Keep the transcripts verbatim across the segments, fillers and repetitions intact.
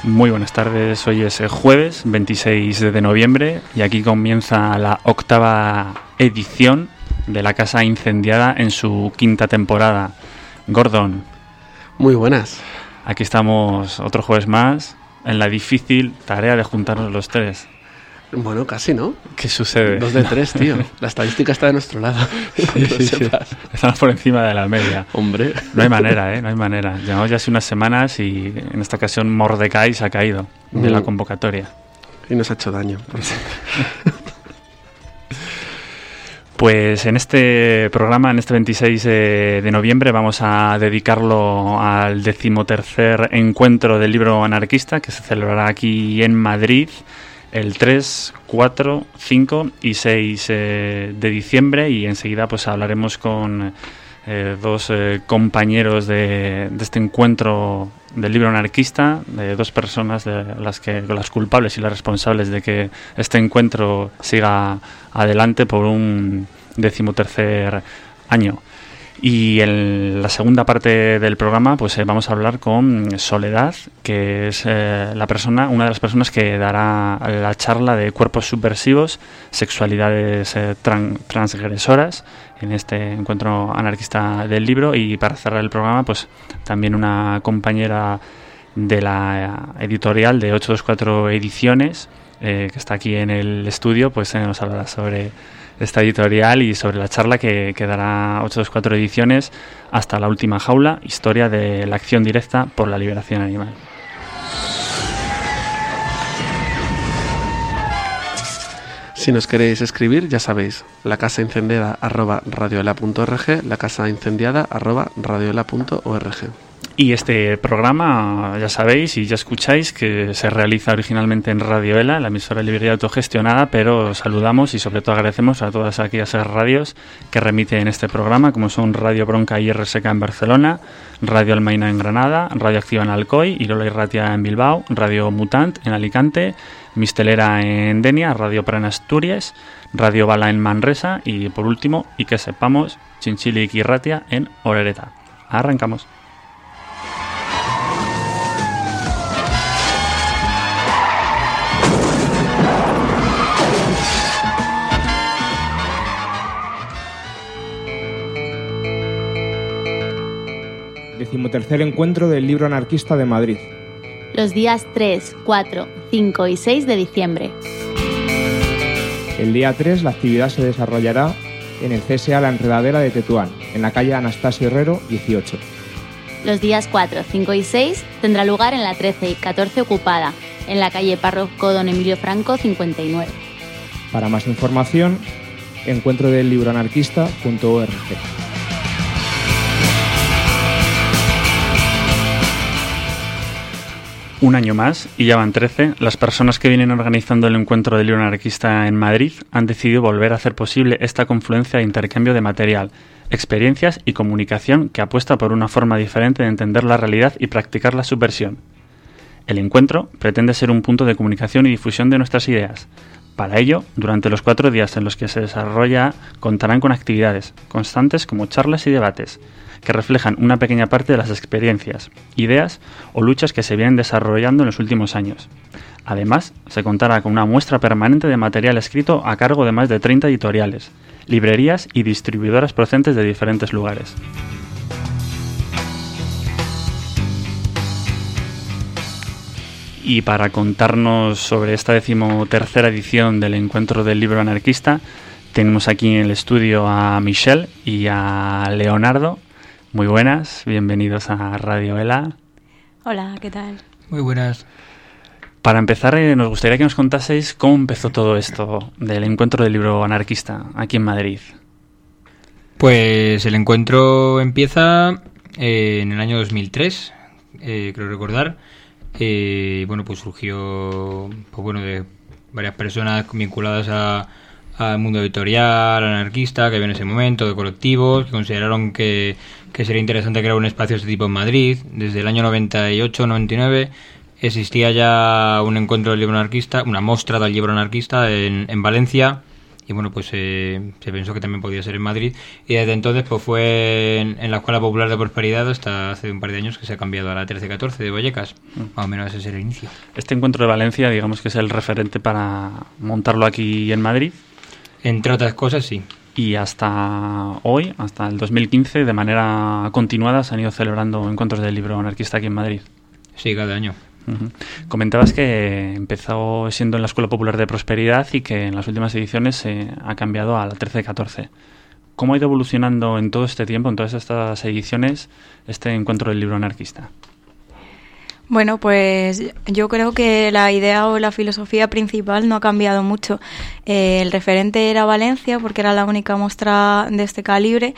Muy buenas tardes, hoy es el jueves veintiséis de noviembre y aquí comienza la octava edición de La Casa Incendiada en su quinta temporada. Gordon. Muy buenas. Aquí estamos otro jueves más en la difícil tarea de juntarnos los tres. Bueno, casi, ¿no? ¿Qué sucede? Dos de tres, tío. La estadística está de nuestro lado. Sí, sí, sí. Estamos por encima de la media. Hombre. No hay manera, ¿eh? No hay manera. Llevamos ya hace unas semanas y en esta ocasión Mordecai se ha caído de mm. la convocatoria. Y nos ha hecho daño. Pues en este programa, en este veintiséis de noviembre, vamos a dedicarlo al decimotercer encuentro del libro anarquista que se celebrará aquí en Madrid el tres, cuatro, cinco y seis eh, de diciembre, y enseguida pues hablaremos con eh, dos eh, compañeros de, de este encuentro del libro anarquista, de dos personas de las que las culpables y las responsables de que este encuentro siga adelante por un decimotercer año. Y en la segunda parte del programa pues eh, vamos a hablar con Soledad, que es eh, la persona, una de las personas que dará la charla de cuerpos subversivos, sexualidades eh, tran- transgresoras en este encuentro anarquista del libro. Y para cerrar el programa pues también una compañera de la editorial de ochocientos veinticuatro Ediciones, eh, que está aquí en el estudio, pues eh, nos hablará sobre esta editorial y sobre la charla que, que dará ochocientos veinticuatro Ediciones, Hasta la última jaula, historia de la acción directa por la liberación animal. Si nos queréis escribir, ya sabéis, lacasaincendiada arroba radioela punto org, lacasaincendiada arroba radioela punto org. Y este programa, ya sabéis y ya escucháis, que se realiza originalmente en Radio Ela, la emisora de librería autogestionada, pero saludamos y sobre todo agradecemos a todas aquellas radios que remiten este programa, como son Radio Bronca y R S K en Barcelona, Radio Almaina en Granada, Radio Activa en Alcoy, Irola y Ratia en Bilbao, Radio Mutant en Alicante, Mistelera en Denia, Radio Pra en Asturias, Radio Bala en Manresa y por último, y que sepamos, Chinchili y Ratia en Orereta. Arrancamos. Decimotercer encuentro del libro anarquista de Madrid. Los días tres, cuatro, cinco y seis de diciembre. El día tres la actividad se desarrollará en el C S A La Enredadera de Tetuán, en la calle Anastasio Herrero dieciocho. Los días cuatro, cinco y seis tendrá lugar en la trece y catorce Ocupada, en la calle Párroco Don Emilio Franco cincuenta y nueve. Para más información, encuentro del libro anarquista punto org. Un año más, y ya van trece, las personas que vienen organizando el encuentro del libro anarquista en Madrid han decidido volver a hacer posible esta confluencia de intercambio de material, experiencias y comunicación que apuesta por una forma diferente de entender la realidad y practicar la subversión. El encuentro pretende ser un punto de comunicación y difusión de nuestras ideas. Para ello, durante los cuatro días en los que se desarrolla, contarán con actividades constantes como charlas y debates, que reflejan una pequeña parte de las experiencias, ideas o luchas que se vienen desarrollando en los últimos años. Además, se contará con una muestra permanente de material escrito a cargo de más de treinta editoriales, librerías y distribuidoras procedentes de diferentes lugares. Y para contarnos sobre esta decimotercera edición del Encuentro del Libro Anarquista, tenemos aquí en el estudio a Michelle y a Leonardo. Muy buenas, bienvenidos a Radio Ela. Hola, ¿qué tal? Muy buenas. Para empezar, eh, nos gustaría que nos contaseis cómo empezó todo esto del Encuentro del Libro Anarquista aquí en Madrid. Pues el encuentro empieza eh, en el año dos mil tres, eh, creo recordar. Eh, bueno, pues surgió pues bueno, de varias personas vinculadas a al mundo editorial, anarquista, que había en ese momento, de colectivos, que consideraron que, que sería interesante crear un espacio de este tipo en Madrid. Desde el año noventa y ocho noventa y nueve existía ya un encuentro del libro anarquista, una mostra del libro anarquista en, en Valencia, y bueno, pues eh, se pensó que también podía ser en Madrid, y desde entonces pues fue en, en la Escuela Popular de Prosperidad hasta hace un par de años que se ha cambiado a la trece catorce de Vallecas. Mm. Más o menos ese es el inicio. Este encuentro de Valencia, digamos que es el referente para montarlo aquí en Madrid. Entre otras cosas, sí. Y hasta hoy, hasta el dos mil quince, de manera continuada se han ido celebrando encuentros del libro anarquista aquí en Madrid. Sí, cada año. Uh-huh. Comentabas que empezó siendo en la Escuela Popular de Prosperidad y que en las últimas ediciones se ha cambiado a la trece catorce. ¿Cómo ha ido evolucionando en todo este tiempo, en todas estas ediciones, este encuentro del libro anarquista? Bueno, pues yo creo que la idea o la filosofía principal no ha cambiado mucho. Eh, el referente era Valencia porque era la única muestra de este calibre,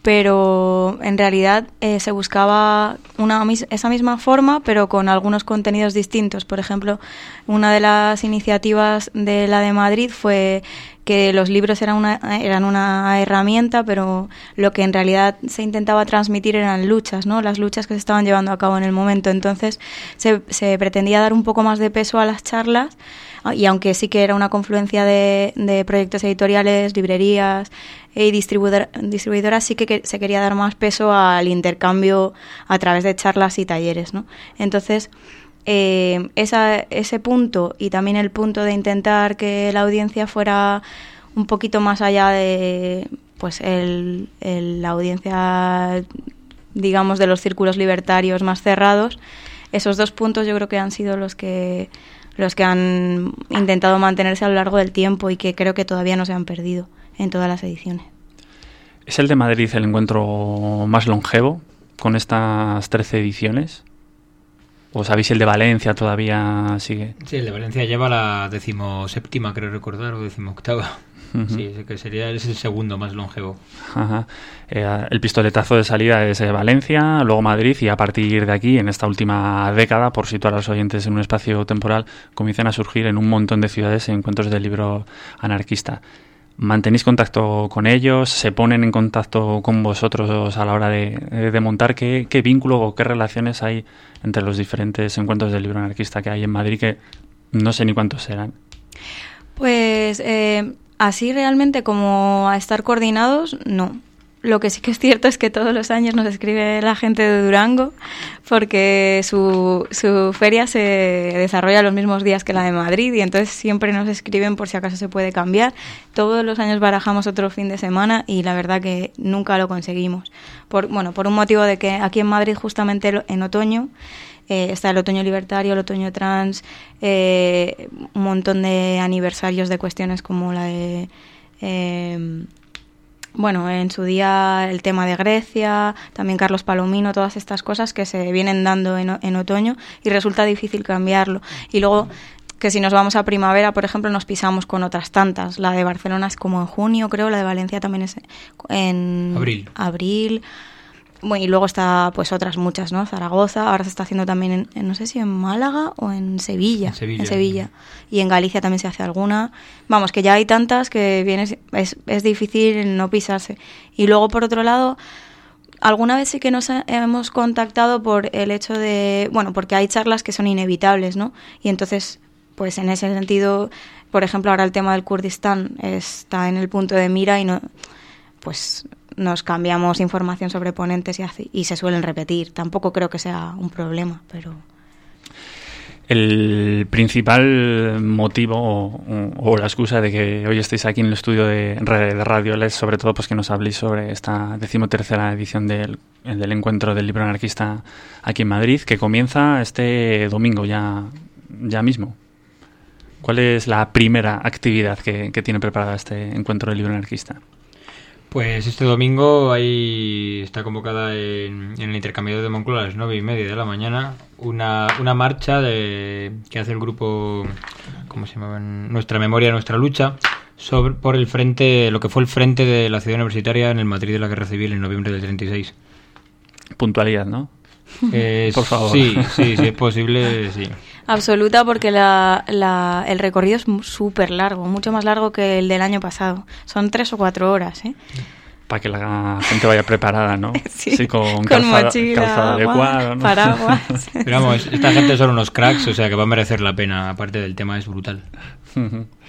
pero en realidad eh, se buscaba una esa misma forma, pero con algunos contenidos distintos. Por ejemplo, una de las iniciativas de la de Madrid fue que los libros eran una, eran una herramienta, pero lo que en realidad se intentaba transmitir eran luchas, ¿no? Las luchas que se estaban llevando a cabo en el momento. Entonces se, se pretendía dar un poco más de peso a las charlas, y aunque sí que era una confluencia de, de proyectos editoriales, librerías y distribuidor, distribuidoras, sí que, que se quería dar más peso al intercambio a través de charlas y talleres, ¿no? Entonces, eh, esa, ese punto y también el punto de intentar que la audiencia fuera un poquito más allá de pues el, el, la audiencia, digamos, de los círculos libertarios más cerrados, esos dos puntos yo creo que han sido los que los que han intentado mantenerse a lo largo del tiempo y que creo que todavía no se han perdido en todas las ediciones. ¿Es el de Madrid el encuentro más longevo con estas trece ediciones? ¿O sabéis si el de Valencia todavía sigue? Sí, el de Valencia lleva la decimoséptima, creo recordar, o decimoctava. Uh-huh. Sí, que sería es el segundo más longevo. Ajá. Eh, el pistoletazo de salida es eh, Valencia, luego Madrid, y a partir de aquí, en esta última década, por situar a los oyentes en un espacio temporal, comienzan a surgir en un montón de ciudades encuentros del libro anarquista. ¿Mantenéis contacto con ellos? ¿Se ponen en contacto con vosotros a la hora de, de montar? ¿Qué, qué vínculo o qué relaciones hay entre los diferentes encuentros del libro anarquista que hay en Madrid, que no sé ni cuántos serán? Pues eh, así realmente como a estar coordinados, no. Lo que sí que es cierto es que todos los años nos escribe la gente de Durango porque su, su feria se desarrolla los mismos días que la de Madrid y entonces siempre nos escriben por si acaso se puede cambiar. Todos los años barajamos otro fin de semana y la verdad que nunca lo conseguimos. Por, bueno, por un motivo de que aquí en Madrid justamente en otoño eh, está el otoño libertario, el otoño trans, eh, un montón de aniversarios de cuestiones como la de... Eh, Bueno, en su día el tema de Grecia, también Carlos Palomino, todas estas cosas que se vienen dando en, en otoño y resulta difícil cambiarlo. Y luego que si nos vamos a primavera, por ejemplo, nos pisamos con otras tantas. La de Barcelona es como en junio, creo, la de Valencia también es en abril. abril. Bueno, y luego está pues otras muchas, ¿no? Zaragoza, ahora se está haciendo también en, en no sé si en Málaga o en Sevilla. En Sevilla. En Sevilla. Y en Galicia también se hace alguna. Vamos, que ya hay tantas que vienes, es, es difícil no pisarse. Y luego, por otro lado, alguna vez sí que nos hemos contactado por el hecho de... Bueno, porque hay charlas que son inevitables, ¿no? Y entonces, pues en ese sentido, por ejemplo, ahora el tema del Kurdistán está en el punto de mira y no... Pues... nos cambiamos información sobre ponentes y, así, y se suelen repetir. Tampoco creo que sea un problema, pero... El principal motivo o, o la excusa de que hoy estéis aquí en el estudio de, de Radio es sobre todo pues que nos habléis sobre esta decimotercera edición del, del encuentro del libro anarquista aquí en Madrid, que comienza este domingo ya, ya mismo. ¿Cuál es la primera actividad que, que tiene preparada este encuentro del libro anarquista? Pues este domingo ahí está convocada en, en el intercambiador de Moncloa a las nueve y media de la mañana una, una marcha de, que hace el grupo, ¿cómo se llama? Nuestra Memoria, Nuestra Lucha, sobre, por el frente, lo que fue el frente de la ciudad universitaria en el Madrid de la Guerra Civil en noviembre del treinta y seis. Puntualidad, ¿no? Eh, por favor. Sí, sí, si es posible, sí. Absoluta, porque la, la, el recorrido es súper largo, mucho más largo que el del año pasado. Son tres o cuatro horas, ¿eh? Para que la gente vaya preparada, ¿no? Sí, sí con, con calzado, mochila, calzado adecuado, ¿no? Paraguas. Pero vamos, esta gente son unos cracks, o sea que va a merecer la pena, aparte del tema es brutal.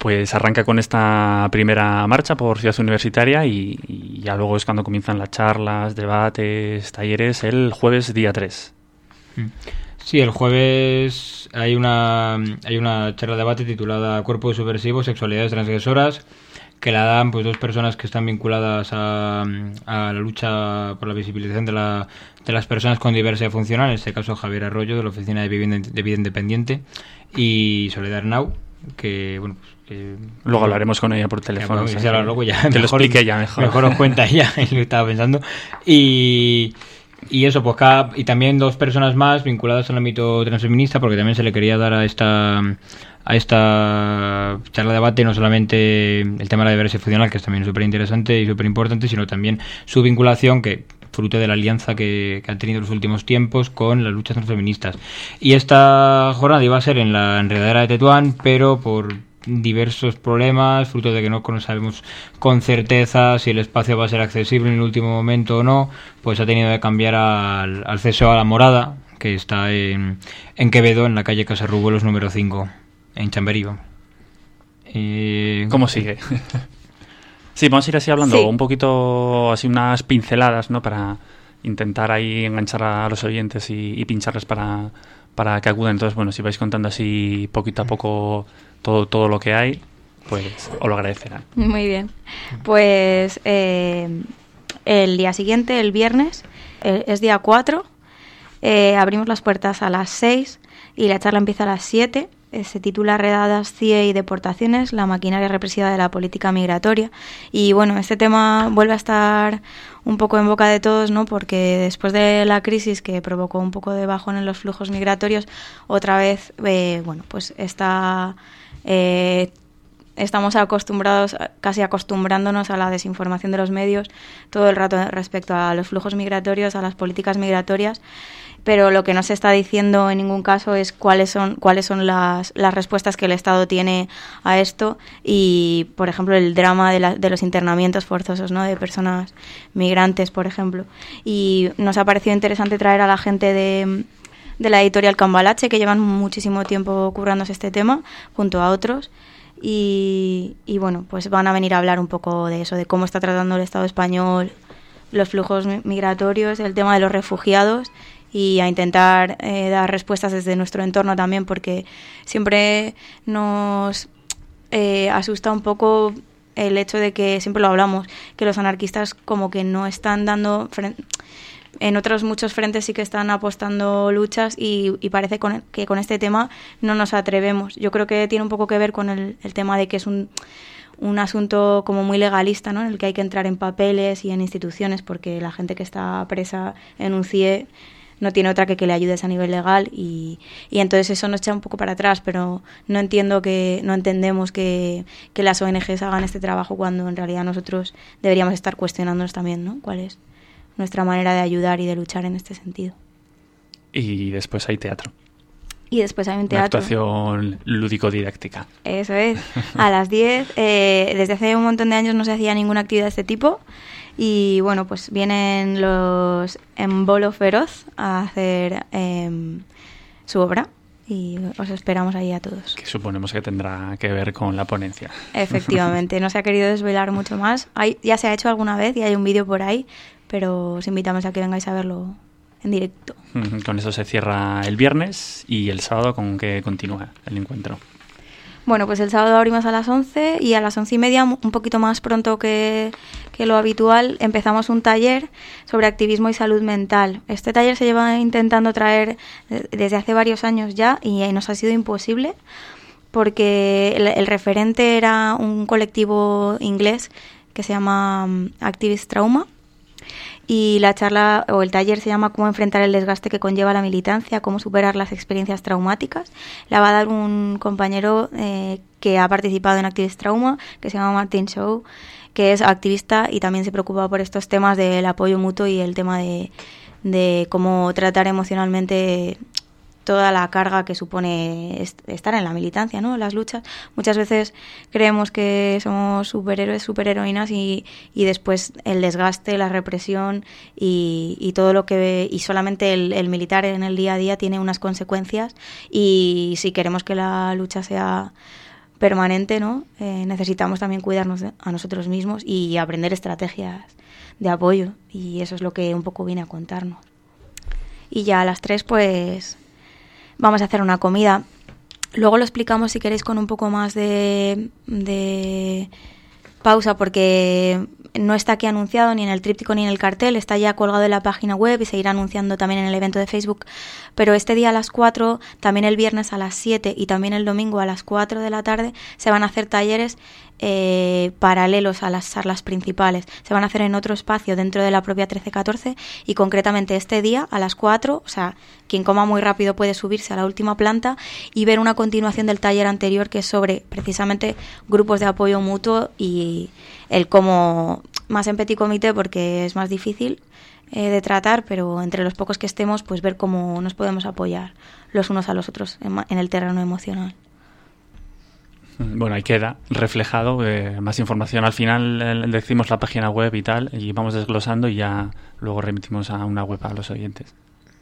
pues arranca con esta primera marcha por Ciudad Universitaria y, y ya luego es cuando comienzan las charlas, debates, talleres, el jueves día tres. Sí, el jueves hay una hay una charla de debate titulada Cuerpos subversivos, sexualidades transgresoras, que la dan pues dos personas que están vinculadas a, a la lucha por la visibilización de, la, de las personas con diversidad funcional, en este caso Javier Arroyo, de la Oficina de Vivienda, de Vida Independiente, y Soledad Arnau, que bueno pues que, luego hablaremos con ella por teléfono. Que, bueno, luego ya que mejor, lo explique ella mejor. Mejor os cuenta ella, es lo que estaba pensando. Y... Y eso, pues cada, y también dos personas más vinculadas al ámbito transfeminista, porque también se le quería dar a esta a esta charla de debate no solamente el tema de la diversidad funcional, que es también súper interesante y súper importante, sino también su vinculación, que fruto de la alianza que, que han tenido en los últimos tiempos con las luchas transfeministas. Y esta jornada iba a ser en la enredadera de Tetuán, pero por diversos problemas, fruto de que no sabemos con certeza si el espacio va a ser accesible en el último momento o no, pues ha tenido que cambiar al, al C S O a La Morada, que está en, en Quevedo, en la calle Casarrubuelos número cinco, en Chamberí. Eh, ¿Cómo sigue? Sí, vamos a ir así hablando Sí. un poquito, así unas pinceladas, ¿no? Para intentar ahí enganchar a los oyentes y, y pincharles para, para que acudan. Entonces, bueno, si vais contando así poquito a poco todo, todo lo que hay, pues os lo agradecerán. Muy bien. Pues eh, el día siguiente, el viernes, eh, es día cuatro, eh, abrimos las puertas a las seis y la charla empieza a las siete. Eh, se titula Redadas, C I E y deportaciones, la maquinaria represiva de la política migratoria. Y bueno, este tema vuelve a estar un poco en boca de todos, ¿no? Porque después de la crisis que provocó un poco de bajón en los flujos migratorios, otra vez, eh, bueno, pues está... Eh, estamos acostumbrados, casi acostumbrándonos a la desinformación de los medios todo el rato respecto a los flujos migratorios, a las políticas migratorias, pero lo que no se está diciendo en ningún caso es cuáles son cuáles son las, las respuestas que el Estado tiene a esto y, por ejemplo, el drama de, la, de los internamientos forzosos, ¿no? De personas migrantes, por ejemplo. Y nos ha parecido interesante traer a la gente de... de la editorial Cambalache, que llevan muchísimo tiempo currándose este tema, junto a otros, y, y bueno, pues van a venir a hablar un poco de eso, de cómo está tratando el Estado español los flujos migratorios, el tema de los refugiados, y a intentar eh, dar respuestas desde nuestro entorno también, porque siempre nos eh, asusta un poco el hecho de que, siempre lo hablamos, que los anarquistas como que no están dando... Fren- En otros muchos frentes sí que están apostando luchas y, y parece con, que con este tema no nos atrevemos. Yo creo que tiene un poco que ver con el, el tema de que es un, un asunto como muy legalista, ¿no? En el que hay que entrar en papeles y en instituciones, porque la gente que está presa en un C I E no tiene otra que que le ayudes a nivel legal y, y entonces eso nos echa un poco para atrás, pero no entiendo que no entendemos que, que las O N Ges hagan este trabajo cuando en realidad nosotros deberíamos estar cuestionándonos también, ¿no? ¿Cuál es nuestra manera de ayudar y de luchar en este sentido? Y después hay teatro. Y después hay un Una teatro. actuación lúdico-didáctica. Eso es. A las diez. Eh, desde hace un montón de años no se hacía ninguna actividad de este tipo. Y bueno, pues vienen los Embolo Feroz a hacer eh, su obra. Y os esperamos ahí a todos. Que suponemos que tendrá que ver con la ponencia. Efectivamente, no se ha querido desvelar mucho más. Hay, ya se ha hecho alguna vez y hay un vídeo por ahí, pero os invitamos a que vengáis a verlo en directo. Con eso se cierra el viernes y el sábado con que continúa el encuentro. Bueno, pues el sábado abrimos a las once y a las once y media, un poquito más pronto que, que lo habitual, empezamos un taller sobre activismo y salud mental. Este taller se lleva intentando traer desde hace varios años ya y nos ha sido imposible porque el, el referente era un colectivo inglés que se llama Activist Trauma. Y la charla o el taller se llama Cómo enfrentar el desgaste que conlleva la militancia, cómo superar las experiencias traumáticas. La va a dar un compañero eh, que ha participado en Activist Trauma, que se llama Martin Shaw, que es activista y también se preocupa por estos temas del apoyo mutuo y el tema de, de cómo tratar emocionalmente toda la carga que supone estar en la militancia, ¿no? Las luchas. Muchas veces creemos que somos superhéroes, superheroínas y, y después el desgaste, la represión y, y todo lo que... Y solamente el, el militar en el día a día tiene unas consecuencias y si queremos que la lucha sea permanente, ¿no? Eh, necesitamos también cuidarnos de, a nosotros mismos y aprender estrategias de apoyo, y eso es lo que un poco viene a contarnos. Y ya a las tres pues vamos a hacer una comida. Luego lo explicamos, si queréis, con un poco más de, de pausa, porque no está aquí anunciado ni en el tríptico ni en el cartel, está ya colgado en la página web y se irá anunciando también en el evento de Facebook. Pero este día a las cuatro, también el viernes a las siete y también el domingo a las cuatro de la tarde se van a hacer talleres eh, paralelos a las charlas principales. Se van a hacer en otro espacio dentro de la propia trece catorce, y concretamente este día a las cuatro, o sea, quien coma muy rápido puede subirse a la última planta y ver una continuación del taller anterior, que es sobre precisamente grupos de apoyo mutuo y el cómo, más en petit comité porque es más difícil eh, de tratar, pero entre los pocos que estemos, pues ver cómo nos podemos apoyar los unos a los otros en, en el terreno emocional. Bueno, ahí queda reflejado. Eh, más información al final eh, decimos la página web y tal, y vamos desglosando y ya luego remitimos a una web a los oyentes.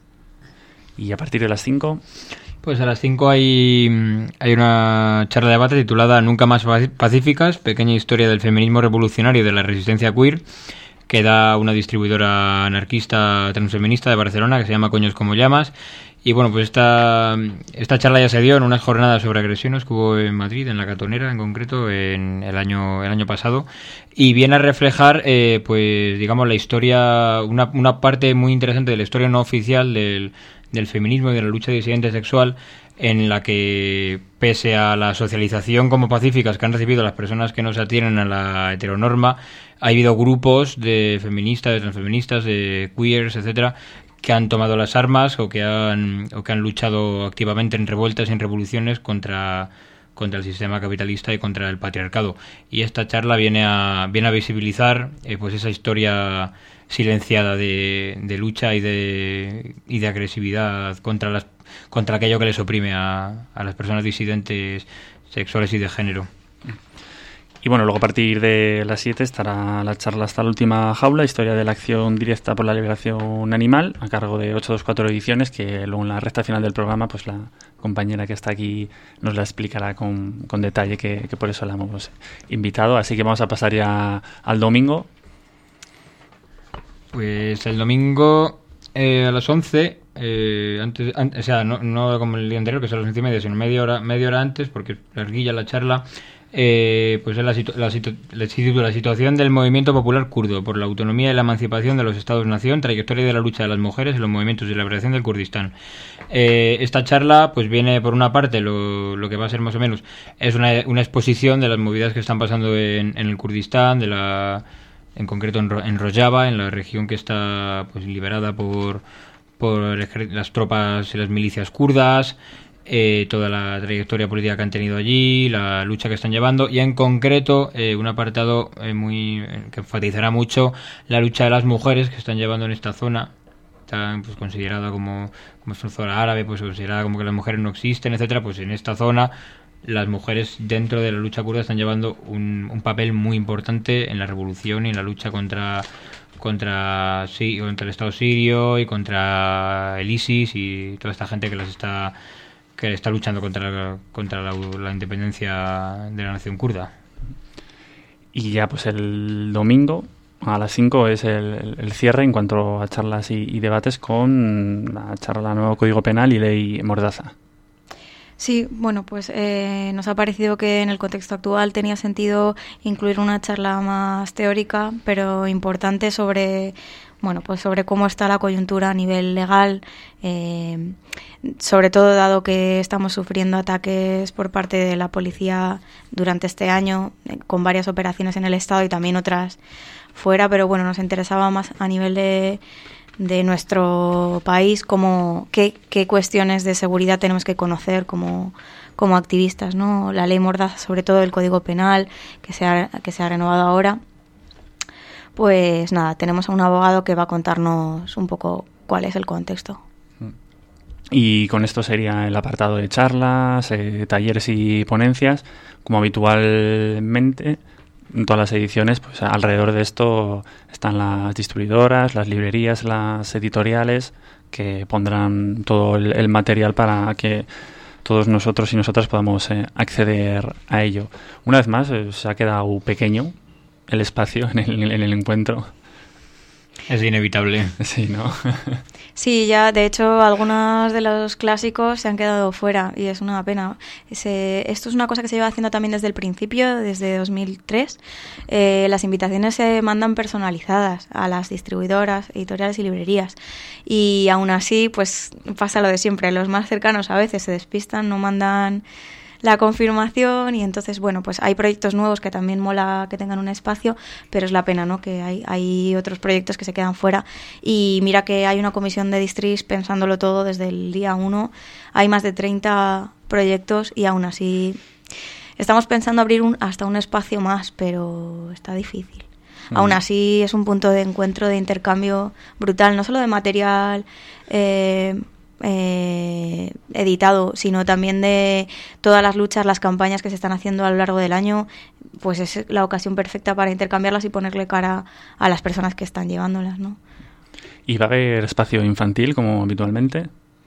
Y a partir de las cinco... Pues a las cinco hay, hay una charla de debate titulada Nunca más pacíficas, pequeña historia del feminismo revolucionario y de la resistencia queer, que da una distribuidora anarquista transfeminista de Barcelona que se llama Coños como llamas. Y bueno, pues esta, esta charla ya se dio en unas jornadas sobre agresiones que hubo en Madrid, en La Catonera en concreto, en el año el año pasado, y viene a reflejar, eh, pues digamos, la historia, una, una parte muy interesante de la historia no oficial del, del feminismo y de la lucha disidente sexual, en la que, pese a la socialización como pacíficas que han recibido las personas que no se atienen a la heteronorma, ha habido grupos de feministas, de transfeministas, de queers, etcétera, que han tomado las armas o que han o que han luchado activamente en revueltas y en revoluciones contra contra el sistema capitalista y contra el patriarcado. Y esta charla viene a viene a visibilizar eh, pues esa historia silenciada de, de lucha y de y de agresividad contra las contra aquello que les oprime a, a las personas disidentes sexuales y de género. Y bueno, luego a partir de las siete estará la charla Hasta la última jaula, historia de la acción directa por la liberación animal, a cargo de ochocientos veinticuatro Ediciones, que luego en la recta final del programa pues la compañera que está aquí nos la explicará con, con detalle, que, que por eso la hemos invitado. Así que vamos a pasar ya al domingo. Pues el domingo eh, a las once, eh, antes, antes, o sea, no, no como el día anterior, que es a las once y media, sino media hora, media hora antes, porque larguilla la charla. Eh, pues es la, situ- la, situ- la, situ- la situación del movimiento popular kurdo por la autonomía y la emancipación de los Estados-nación, trayectoria de la lucha de las mujeres en los movimientos de liberación del Kurdistán. Eh, esta charla pues viene por una parte, lo, lo que va a ser más o menos es una, una exposición de las movidas que están pasando en, en el Kurdistán, de la, en concreto en, en Rojava, en la región que está pues liberada por, por las tropas y las milicias kurdas. Eh, toda la trayectoria política que han tenido allí, la lucha que están llevando, y en concreto eh, un apartado eh, muy eh, que enfatizará mucho la lucha de las mujeres que están llevando en esta zona, tan pues considerada como, como es una zona árabe, pues considerada como que las mujeres no existen, etcétera. Pues en esta zona las mujeres dentro de la lucha kurda están llevando un, un papel muy importante en la revolución y en la lucha contra contra sí, contra el Estado sirio y contra el ISIS y toda esta gente que las está que está luchando contra, contra la, la independencia de la nación kurda. Y ya pues el domingo a las cinco es el, el cierre en cuanto a charlas y, y debates con la charla Nuevo Código Penal y Ley Mordaza. Sí, bueno, pues eh, nos ha parecido que en el contexto actual tenía sentido incluir una charla más teórica, pero importante sobre, bueno, pues sobre cómo está la coyuntura a nivel legal, eh, sobre todo dado que estamos sufriendo ataques por parte de la policía durante este año, eh, con varias operaciones en el Estado y también otras fuera, pero bueno, nos interesaba más a nivel de de nuestro país, como qué, qué cuestiones de seguridad tenemos que conocer como, como activistas, ¿no? La ley Mordaza, sobre todo el Código Penal, que se ha, que se ha renovado ahora. Pues nada, tenemos a un abogado que va a contarnos un poco cuál es el contexto. Y con esto sería el apartado de charlas, eh, talleres y ponencias, como habitualmente. En todas las ediciones, pues alrededor de esto están las distribuidoras, las librerías, las editoriales, que pondrán todo el, el material para que todos nosotros y nosotras podamos eh, acceder a ello. Una vez más, eh, se ha quedado pequeño el espacio en el, en el encuentro. Es inevitable. Sí, ¿no? Sí, ya de hecho algunos de los clásicos se han quedado fuera y es una pena. Ese, esto es una cosa que se lleva haciendo también desde el principio, desde dos mil tres. Eh, las invitaciones se mandan personalizadas a las distribuidoras, editoriales y librerías. Y aún así, pues pasa lo de siempre. Los más cercanos a veces se despistan, no mandan la confirmación y entonces, bueno, pues hay proyectos nuevos que también mola que tengan un espacio, pero es la pena, ¿no?, que hay, hay otros proyectos que se quedan fuera. Y mira que hay una comisión de distris pensándolo todo desde el día uno. Hay más de treinta proyectos y aún así estamos pensando abrir un, hasta un espacio más, pero está difícil. Mm. Aún así es un punto de encuentro, de intercambio brutal, no solo de material eh, Eh, editado, sino también de todas las luchas, las campañas que se están haciendo a lo largo del año. Pues es la ocasión perfecta para intercambiarlas y ponerle cara a las personas que están llevándolas, ¿no? ¿Y va a haber espacio infantil como habitualmente?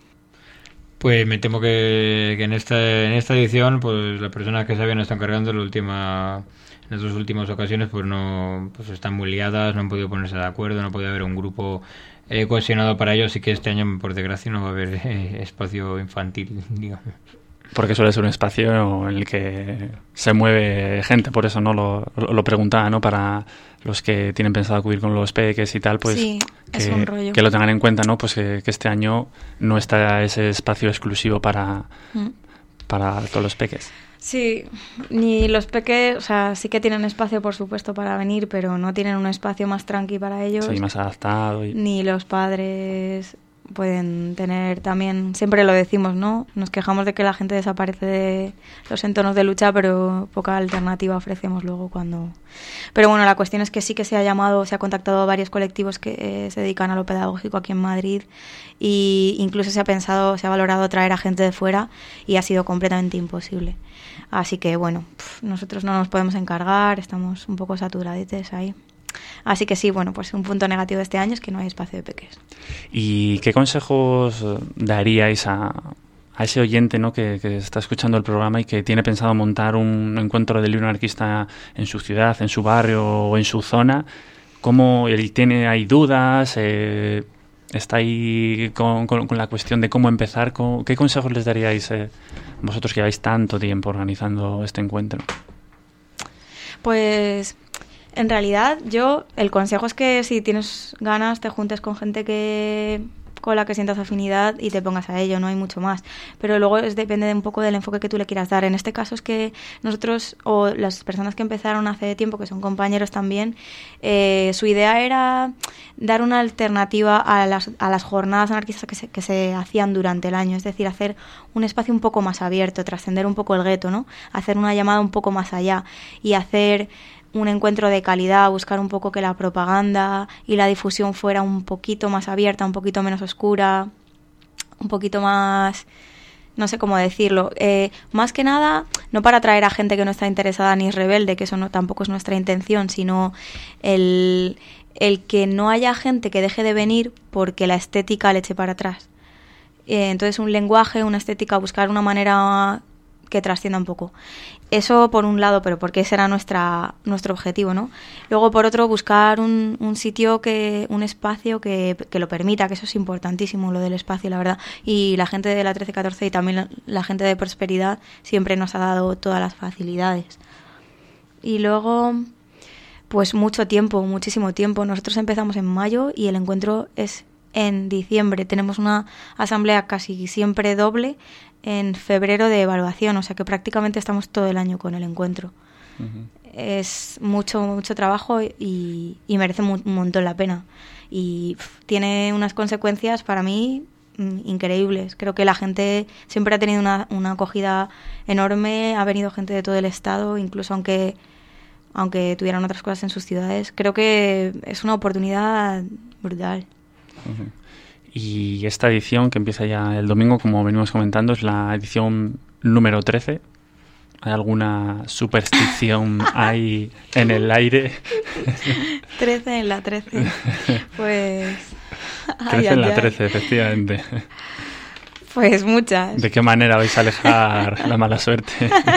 Pues me temo que, que en esta en esta edición, pues las personas que se habían estado encargando en la última en las dos últimas ocasiones, pues no, pues están muy liadas, no han podido ponerse de acuerdo, no ha podido haber un grupo eh, cohesionado para ello, así que este año, por desgracia, no va a haber eh, espacio infantil, digamos. Porque suele ser un espacio en el que se mueve gente, por eso no lo, lo preguntaba, ¿no? Para los que tienen pensado acudir con los peques y tal, pues sí, que, es un rollo. que lo tengan en cuenta, ¿no? Pues que, que este año no está ese espacio exclusivo para, mm. para todos los peques. Sí, ni los peques, o sea, sí que tienen espacio, por supuesto, para venir, pero no tienen un espacio más tranqui para ellos. Sí, más adaptado. Y... Ni los padres pueden tener también, siempre lo decimos, ¿no? Nos quejamos de que la gente desaparece de los entornos de lucha, pero poca alternativa ofrecemos luego cuando... Pero bueno, la cuestión es que sí que se ha llamado, se ha contactado a varios colectivos que eh, se dedican a lo pedagógico aquí en Madrid y incluso se ha pensado, se ha valorado traer a gente de fuera y ha sido completamente imposible. Así que bueno, pff, nosotros no nos podemos encargar, estamos un poco saturadetes ahí. Así que sí, bueno, pues un punto negativo de este año es que no hay espacio de peques. ¿Y qué consejos daríais a, a ese oyente, ¿no?, que, que está escuchando el programa y que tiene pensado montar un encuentro del libro anarquista en su ciudad, en su barrio o en su zona? ¿Cómo él tiene, hay dudas? Eh, ¿Está ahí con, con, con la cuestión de cómo empezar? ¿Cómo, ¿Qué consejos les daríais eh, vosotros que lleváis tanto tiempo organizando este encuentro? Pues... En realidad, yo, el consejo es que si tienes ganas te juntes con gente que con la que sientas afinidad y te pongas a ello, no hay mucho más. Pero luego es, depende de un poco del enfoque que tú le quieras dar. En este caso es que nosotros, o las personas que empezaron hace tiempo, que son compañeros también, eh, su idea era dar una alternativa a las, a las jornadas anarquistas que se, que se hacían durante el año. Es decir, hacer un espacio un poco más abierto, trascender un poco el gueto, ¿no? Hacer una llamada un poco más allá y hacer un encuentro de calidad, buscar un poco que la propaganda y la difusión fuera un poquito más abierta, un poquito menos oscura, un poquito más, no sé cómo decirlo, eh, más que nada, no para atraer a gente que no está interesada ni es rebelde, que eso no tampoco es nuestra intención, sino el, el que no haya gente que deje de venir porque la estética le eche para atrás. Eh, entonces un lenguaje, una estética, buscar una manera que trascienda un poco. Eso por un lado, pero porque ese era nuestra, nuestro objetivo, ¿no? Luego, por otro, buscar un, un sitio, que un espacio que, que lo permita, que eso es importantísimo, lo del espacio, la verdad. Y la gente de la trece catorce y también la, la gente de Prosperidad siempre nos ha dado todas las facilidades. Y luego, pues mucho tiempo, muchísimo tiempo. Nosotros empezamos en mayo y el encuentro es en diciembre. Tenemos una asamblea casi siempre doble en febrero de evaluación, o sea que prácticamente estamos todo el año con el encuentro. Uh-huh. Es mucho, mucho trabajo y, y merece un montón la pena. Y pff, tiene unas consecuencias para mí mm, increíbles. Creo que la gente siempre ha tenido una, una acogida enorme, ha venido gente de todo el estado, incluso aunque, aunque tuvieran otras cosas en sus ciudades. Creo que es una oportunidad brutal. Uh-huh. Y esta edición, que empieza ya el domingo, como venimos comentando, es la edición número trece. ¿Hay alguna superstición ahí en el aire? trece en la trece. Pues... trece en la trece, efectivamente. Pues muchas. ¿De qué manera vais a alejar la mala suerte?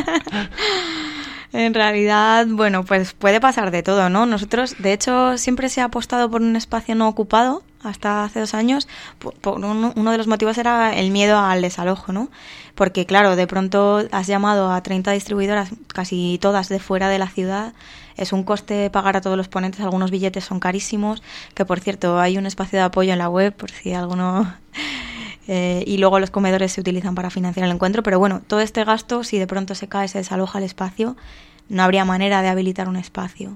En realidad, bueno, pues puede pasar de todo, ¿no? Nosotros, de hecho, siempre se ha apostado por un espacio no ocupado, hasta hace dos años. Por, por uno, uno de los motivos era el miedo al desalojo, ¿no? Porque, claro, de pronto has llamado a treinta distribuidoras, casi todas de fuera de la ciudad. Es un coste pagar a todos los ponentes, algunos billetes son carísimos, que, por cierto, hay un espacio de apoyo en la web, por si alguno... Eh, y luego los comedores se utilizan para financiar el encuentro, pero bueno, todo este gasto, si de pronto se cae, se desaloja el espacio, no habría manera de habilitar un espacio.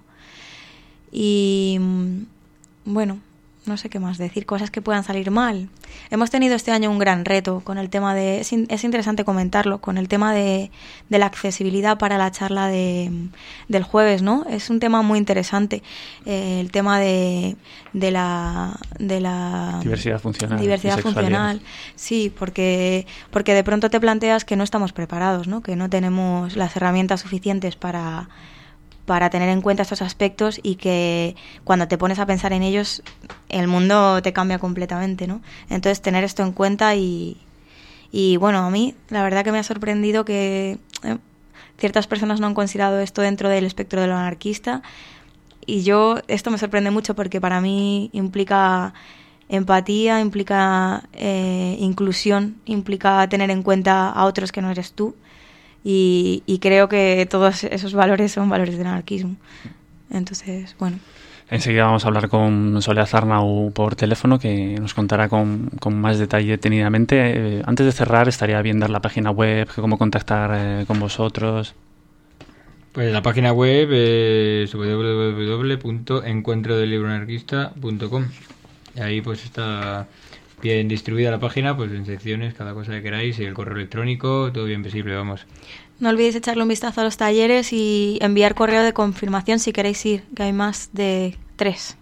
Y bueno, no sé qué más decir, cosas que puedan salir mal. Hemos tenido este año un gran reto con el tema de, es, in, es interesante comentarlo, con el tema de, de la accesibilidad para la charla de, del jueves, ¿no? Es un tema muy interesante, eh, el tema de, de la de la diversidad funcional. Diversidad funcional, sí, porque porque de pronto te planteas que no estamos preparados, ¿no? Que no tenemos las herramientas suficientes para para tener en cuenta estos aspectos y que cuando te pones a pensar en ellos el mundo te cambia completamente, ¿no? Entonces tener esto en cuenta y, y bueno, a mí la verdad que me ha sorprendido que eh, ciertas personas no han considerado esto dentro del espectro de lo anarquista y yo, esto me sorprende mucho porque para mí implica empatía, implica eh, inclusión, implica tener en cuenta a otros que no eres tú. Y, y creo que todos esos valores son valores del anarquismo. Entonces, bueno. Enseguida vamos a hablar con Soledad Arnau por teléfono, que nos contará con, con más detalle detenidamente. Eh, antes de cerrar, estaría bien dar la página web, cómo contactar eh, con vosotros. Pues la página web es doble u doble u doble u punto encuentro del libro anarquista punto com. Y ahí pues está bien distribuida la página, pues en secciones, cada cosa que queráis, y el correo electrónico, todo bien visible, vamos. No olvidéis echarle un vistazo a los talleres y enviar correo de confirmación si queréis ir, que hay más de tres.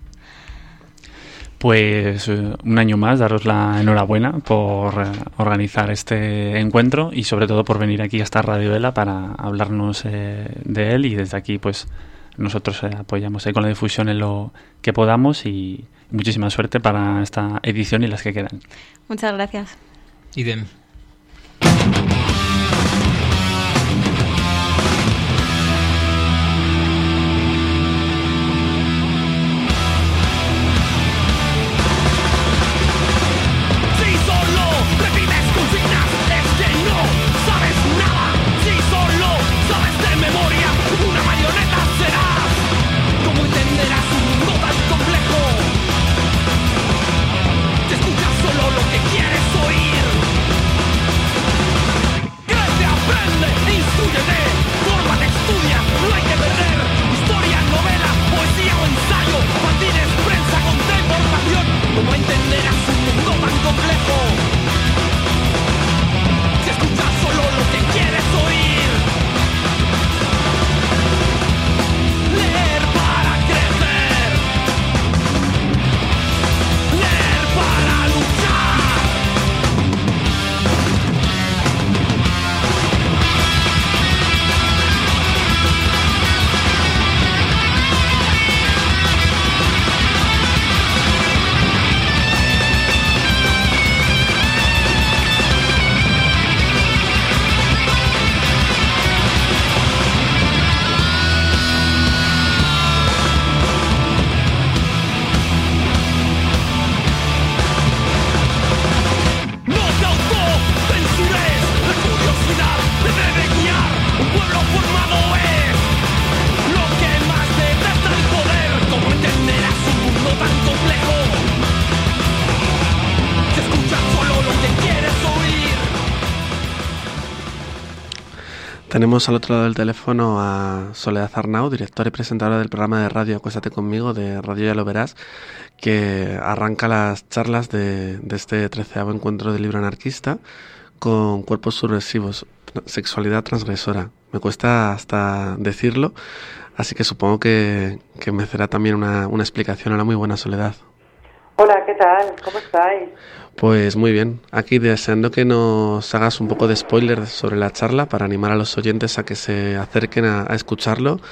Pues eh, un año más, daros la enhorabuena por eh, organizar este encuentro y sobre todo por venir aquí hasta Radio Ela para hablarnos eh, de él, y desde aquí pues nosotros eh, apoyamos eh, con la difusión en lo que podamos, y muchísima suerte para esta edición y las que quedan. Muchas gracias. Idem. Tenemos al otro lado del teléfono a Soledad Arnau, directora y presentadora del programa de radio Acuéstate conmigo, de Radio Ya lo verás, que arranca las charlas de, de este treceavo encuentro del libro anarquista con cuerpos subversivos, sexualidad transgresora. Me cuesta hasta decirlo, así que supongo que, que merecerá también una, una explicación. Hola, muy buena, Soledad. Hola, ¿qué tal? ¿Cómo estáis? Pues muy bien, aquí deseando que nos hagas un poco de spoiler sobre la charla para animar a los oyentes a que se acerquen a, a escucharlo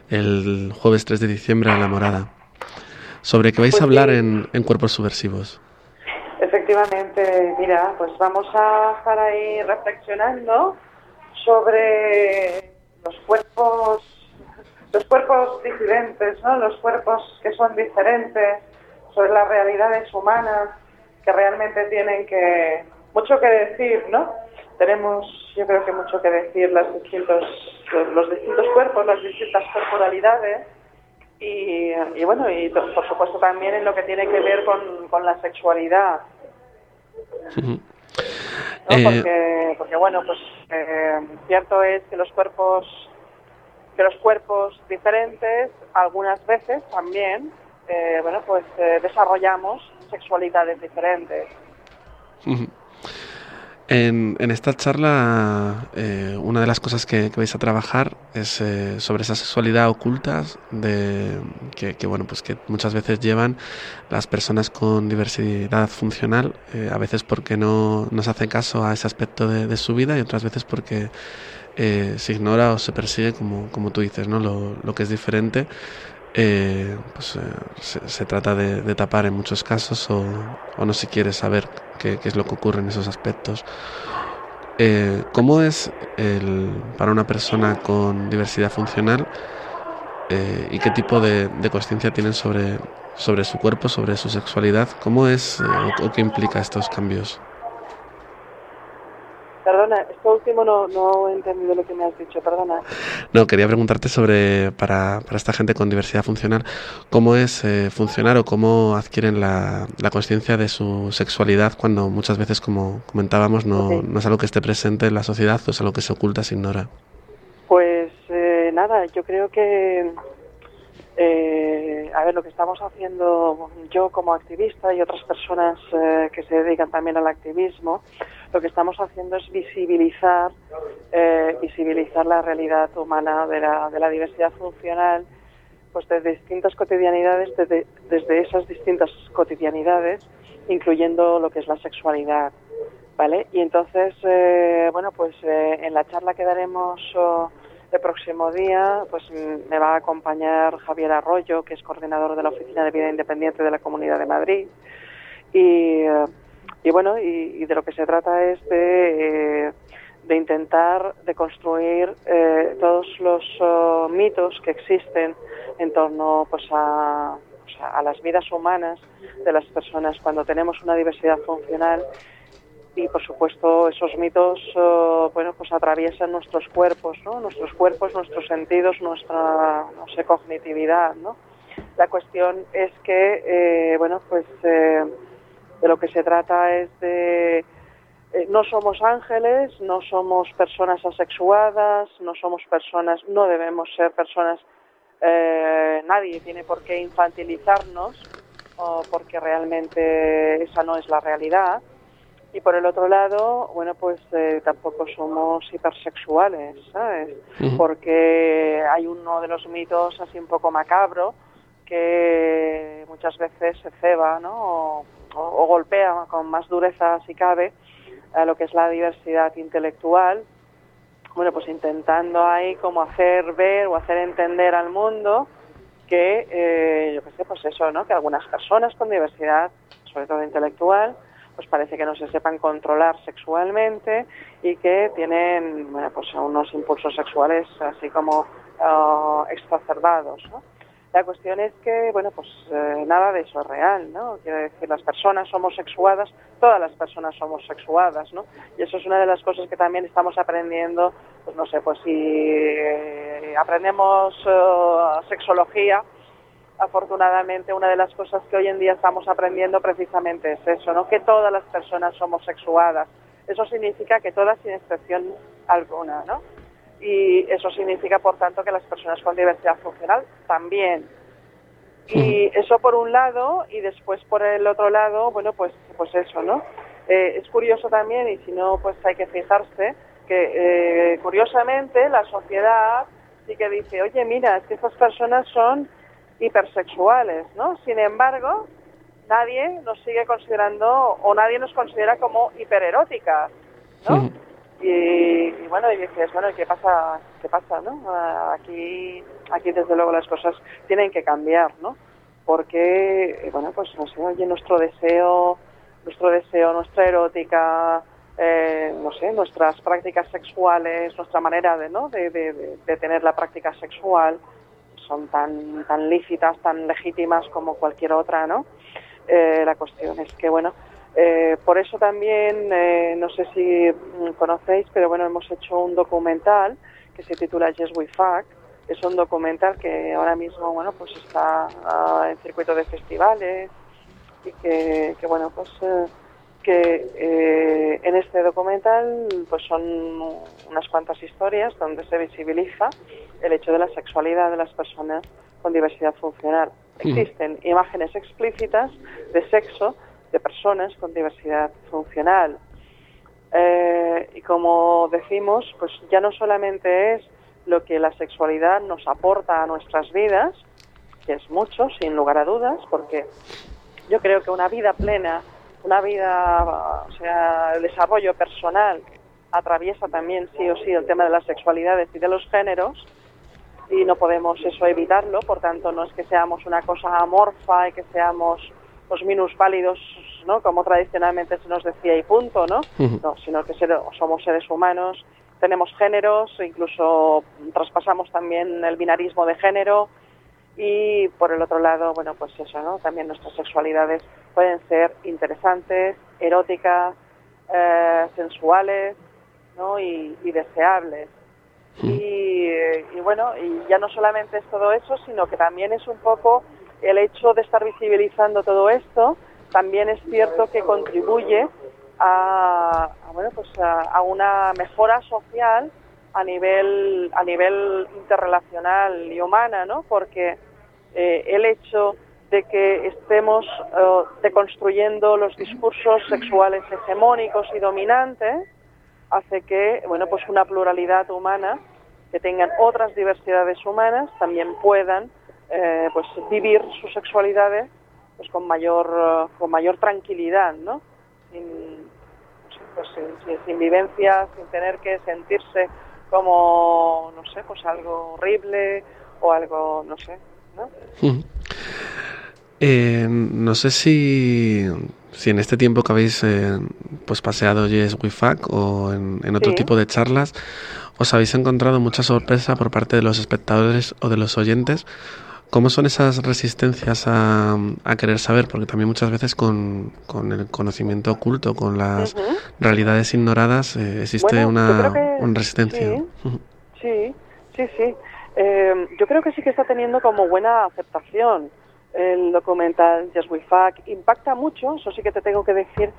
el jueves tres de diciembre a La Morada. ¿Sobre qué vais pues a hablar sí. en, en Cuerpos Subversivos? Efectivamente. efectivamente. Mira, pues vamos a estar ahí reflexionando sobre los cuerpos, los cuerpos disidentes, ¿no? Los cuerpos que son diferentes, sobre las realidades humanas que realmente tienen que mucho que decir, ¿no? Tenemos, yo creo que mucho que decir los distintos, los distintos cuerpos, las distintas corporalidades. Y, y bueno, y por supuesto también en lo que tiene que ver con, con la sexualidad. Uh-huh. ¿No? Eh... Porque, porque bueno, pues eh, cierto es que los cuerpos, que los cuerpos diferentes, algunas veces también, eh, bueno, pues eh, desarrollamos sexualidades diferentes. Uh-huh. En, en esta charla, eh, una de las cosas que, que vais a trabajar es eh, sobre esa sexualidad oculta de, que, que, bueno, pues que muchas veces llevan las personas con diversidad funcional, eh, a veces porque no, no se hace caso a ese aspecto de, de su vida y otras veces porque eh, se ignora o se persigue, como, como tú dices, ¿no? Lo, lo que es diferente. Eh, pues eh, se, se trata de, de tapar en muchos casos o, o no se quiere saber qué, qué es lo que ocurre en esos aspectos. Eh, ¿Cómo es el, para una persona con diversidad funcional eh, y qué tipo de, de consciencia tienen sobre, sobre su cuerpo, sobre su sexualidad? ¿Cómo es eh, o, o qué implica estos cambios? Perdona, esto último no, no he entendido lo que me has dicho, perdona. No, quería preguntarte sobre, para, para esta gente con diversidad funcional, ¿cómo es eh, funcionar o cómo adquieren la, la consciencia de su sexualidad cuando muchas veces, como comentábamos, no, okay. no es algo que esté presente en la sociedad o es algo que se oculta, se ignora? Pues eh, nada, yo creo que, eh, a ver, lo que estamos haciendo yo como activista y otras personas eh, que se dedican también al activismo, lo que estamos haciendo es visibilizar eh, visibilizar la realidad humana de la, de la diversidad funcional, pues desde distintas cotidianidades, desde, desde esas distintas cotidianidades, incluyendo lo que es la sexualidad, ¿vale? Y entonces, eh, bueno, pues eh, en la charla que daremos oh, el próximo día, pues me va a acompañar Javier Arroyo, que es coordinador de la Oficina de Vida Independiente de la Comunidad de Madrid, y... Eh, Y bueno, y, y de lo que se trata es de, eh, de intentar de construir eh, todos los uh, mitos que existen en torno pues a, o sea, a las vidas humanas de las personas cuando tenemos una diversidad funcional, y por supuesto esos mitos uh, bueno pues atraviesan nuestros cuerpos, ¿no? Nuestros cuerpos, nuestros sentidos, nuestra no sé, cognitividad, ¿no? La cuestión es que eh, bueno pues eh, de lo que se trata es de... Eh, no somos ángeles, no somos personas asexuadas, no somos personas... No debemos ser personas... Eh, nadie tiene por qué infantilizarnos, o porque realmente esa no es la realidad. Y por el otro lado, bueno, pues eh, tampoco somos hipersexuales, ¿sabes? Uh-huh. Porque hay uno de los mitos así un poco macabro que muchas veces se ceba, ¿no? O, o golpea con más dureza, si cabe, a lo que es la diversidad intelectual, bueno, pues intentando ahí como hacer ver o hacer entender al mundo que, eh, yo qué sé, pues eso, ¿no? Que algunas personas con diversidad, sobre todo intelectual, pues parece que no se sepan controlar sexualmente y que tienen, bueno, pues unos impulsos sexuales así como uh, exacerbados, ¿no? La cuestión es que, bueno, pues eh, nada de eso es real, ¿no? Quiero decir, las personas homosexuadas, todas las personas somos sexuadas, ¿no? Y eso es una de las cosas que también estamos aprendiendo, pues no sé, pues si eh, aprendemos uh, sexología, afortunadamente una de las cosas que hoy en día estamos aprendiendo precisamente es eso, ¿no? Que todas las personas somos sexuadas. Eso significa que todas sin excepción alguna, ¿no? Y eso significa, por tanto, que las personas con diversidad funcional también. Y eso por un lado, y después por el otro lado, bueno, pues pues eso, ¿no? Eh, es curioso también, y si no, pues hay que fijarse, que eh, curiosamente la sociedad sí que dice, oye, mira, es que estas personas son hipersexuales, ¿no? Sin embargo, nadie nos sigue considerando, o nadie nos considera como hipereróticas, ¿no? Sí. Y, y bueno, y dices, bueno, ¿qué pasa? ¿Qué pasa, no? Aquí, aquí desde luego las cosas tienen que cambiar, ¿no? Porque, bueno, pues no sé, oye, nuestro deseo, nuestro deseo, nuestra erótica, eh, no sé, nuestras prácticas sexuales, nuestra manera de, ¿no? de, de, de, de tener la práctica sexual son tan, tan lícitas, tan legítimas como cualquier otra, ¿no? Eh, la cuestión es que, bueno, eh, por eso también, eh, no sé si conocéis, pero bueno, hemos hecho un documental que se titula Yes We Fuck. Es un documental que ahora mismo, bueno, pues está uh, en circuito de festivales y que, que bueno, pues eh, que eh, en este documental pues son unas cuantas historias donde se visibiliza el hecho de la sexualidad de las personas con diversidad funcional. Existen imágenes explícitas de sexo de personas con diversidad funcional. Eh, y como decimos, pues ya no solamente es lo que la sexualidad nos aporta a nuestras vidas, que es mucho, sin lugar a dudas, porque yo creo que una vida plena, una vida, o sea, el desarrollo personal atraviesa también sí o sí el tema de las sexualidades y de los géneros, y no podemos eso evitarlo. Por tanto, no es que seamos una cosa amorfa y que seamos los minusválidos, ¿no?, como tradicionalmente se nos decía, y punto, ¿no? Uh-huh. No, sino que ser, somos seres humanos, tenemos géneros, incluso traspasamos también el binarismo de género, y por el otro lado, bueno, pues eso, ¿no? También nuestras sexualidades pueden ser interesantes, eróticas, eh, sensuales, ¿no? y, y deseables. Y, y bueno, y ya no solamente es todo eso, sino que también es un poco el hecho de estar visibilizando todo esto, también es cierto que contribuye a, a bueno, pues a, a una mejora social a nivel a nivel interrelacional y humana, ¿no? Porque eh, el hecho de que estemos uh, deconstruyendo los discursos sexuales hegemónicos y dominantes hace que, bueno, pues una pluralidad humana, que tengan otras diversidades humanas, también puedan eh, pues vivir sus sexualidades pues con mayor uh, con mayor tranquilidad, ¿no? Sin, pues, sin, sin, sin vivencias, sin tener que sentirse como, no sé, pues algo horrible o algo, no sé, ¿no? Mm. Eh, no sé si, si en este tiempo que habéis eh, pues paseado Yes We Fuck o en, en otro sí. tipo de charlas, os habéis encontrado mucha sorpresa por parte de los espectadores o de los oyentes. ¿Cómo son esas resistencias a, a querer saber? Porque también muchas veces con, con el conocimiento oculto, con las uh-huh. realidades ignoradas, eh, existe bueno, una, que, una resistencia. Sí, uh-huh. sí, sí. sí. Eh, yo creo que sí que está teniendo como buena aceptación el documental Yes We Fuck. Impacta mucho, eso sí que te tengo que decir.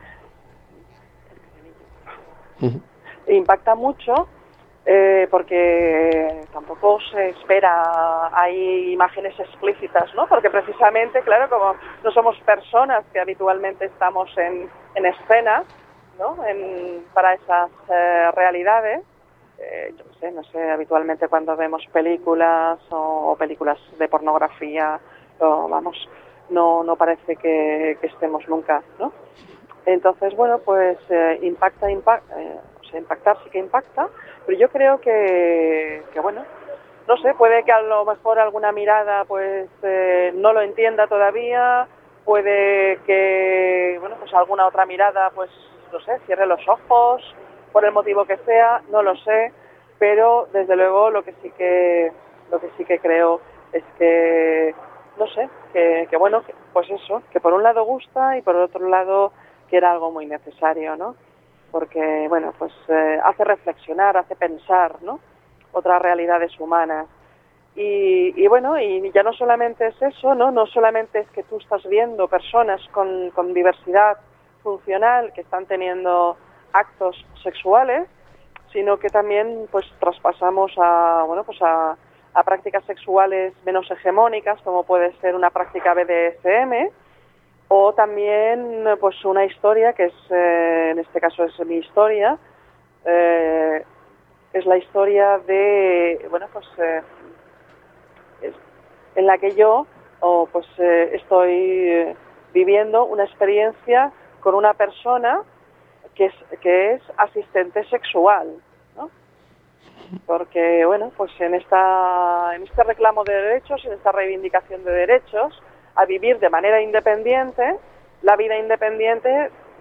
Uh-huh. Impacta mucho. Eh, porque tampoco se espera, hay imágenes explícitas, ¿no? Porque precisamente, claro, como no somos personas que habitualmente estamos en, en escena, ¿no? En, para esas eh, realidades, eh, yo no sé, no sé, habitualmente cuando vemos películas o, o películas de pornografía, o, vamos, no no parece que, que estemos nunca, ¿no? Entonces, bueno, pues eh, impacta, impacta, eh, o sea, impactar sí que impacta, pero yo creo que, que bueno, no sé, puede que a lo mejor alguna mirada pues eh, no lo entienda todavía, puede que, bueno, pues alguna otra mirada pues, no sé, cierre los ojos, por el motivo que sea, no lo sé, pero desde luego lo que sí que, lo que sí que creo es que, no sé, que, que bueno, que, pues eso, que por un lado gusta y por otro lado que era algo muy necesario, ¿no? Porque, bueno, pues eh, hace reflexionar, hace pensar, ¿no?, otras realidades humanas. Y, y bueno, y ya no solamente es eso, ¿no? No solamente es que tú estás viendo personas con, con diversidad funcional que están teniendo actos sexuales, sino que también, pues, traspasamos a, bueno, pues a, a prácticas sexuales menos hegemónicas, como puede ser una práctica B D S M, o también pues una historia que es, eh, en este caso es mi historia, eh, es la historia de, bueno, pues eh, es, en la que yo oh, pues eh, estoy viviendo una experiencia con una persona que es, que es asistente sexual, ¿no? Porque, bueno, pues en esta en este reclamo de derechos, en esta reivindicación de derechos, a vivir de manera independiente, la vida independiente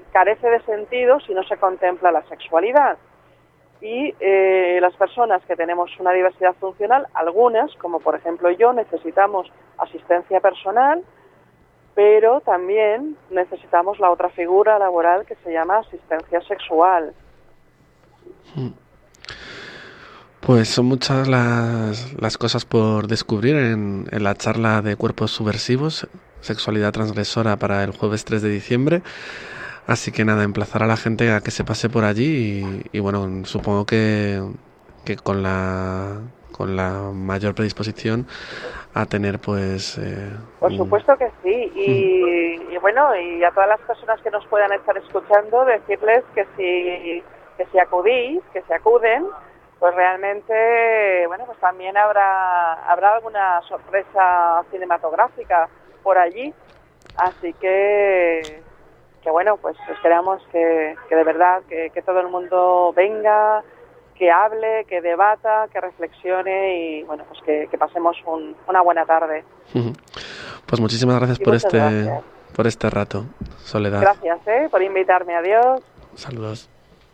carece de sentido si no se contempla la sexualidad. Y eh, las personas que tenemos una diversidad funcional, algunas, como por ejemplo yo, necesitamos asistencia personal, pero también necesitamos la otra figura laboral que se llama asistencia sexual. Pues son muchas las, las cosas por descubrir en, en la charla de cuerpos subversivos, sexualidad transgresora, para el jueves tres de diciembre. Así que nada, emplazar a la gente a que se pase por allí y, y bueno, supongo que, que con la con la mayor predisposición a tener pues... Eh, Por supuesto que sí, y, y bueno, y a todas las personas que nos puedan estar escuchando, decirles que si, que si acudís, que si acuden, pues realmente, bueno, pues también habrá, habrá alguna sorpresa cinematográfica por allí, así que... que bueno, pues esperamos que, que de verdad que, que todo el mundo venga, que hable, que debata, que reflexione y bueno, pues que, que pasemos un, una buena tarde. Pues muchísimas gracias y por este gracias. por este rato, Soledad. Gracias, ¿eh? por invitarme. Adiós. Saludos.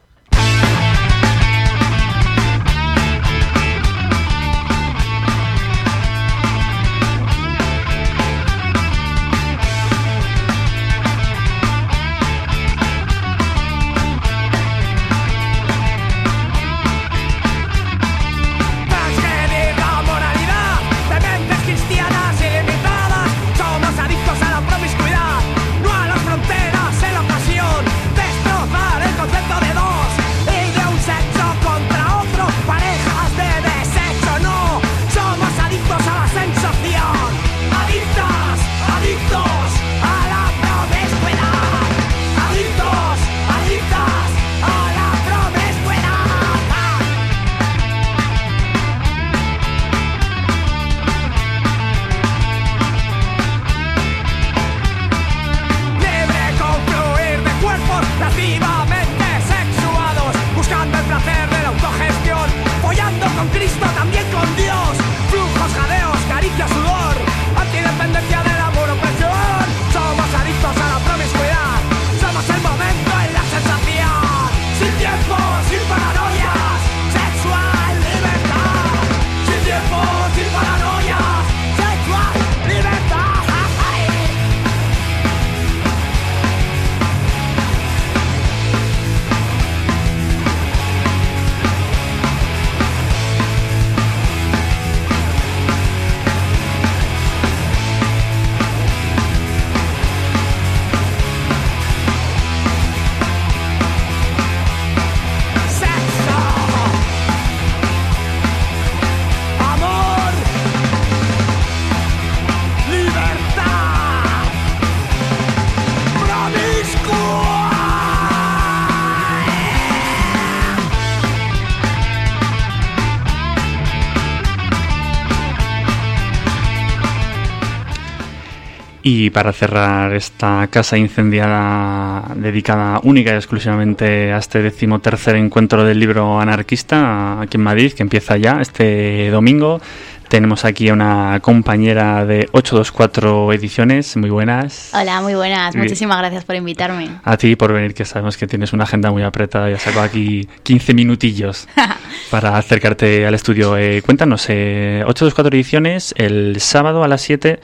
Y para cerrar esta casa incendiada dedicada única y exclusivamente a este decimotercer encuentro del libro anarquista aquí en Madrid, que empieza ya este domingo, tenemos aquí a una compañera de ocho dos cuatro Ediciones. Muy buenas. Hola, muy buenas. Muchísimas gracias por invitarme. A ti por venir, que sabemos que tienes una agenda muy apretada. Ya saco aquí quince minutillos para acercarte al estudio. Eh, cuéntanos, eh, ocho dos cuatro Ediciones, el sábado a las siete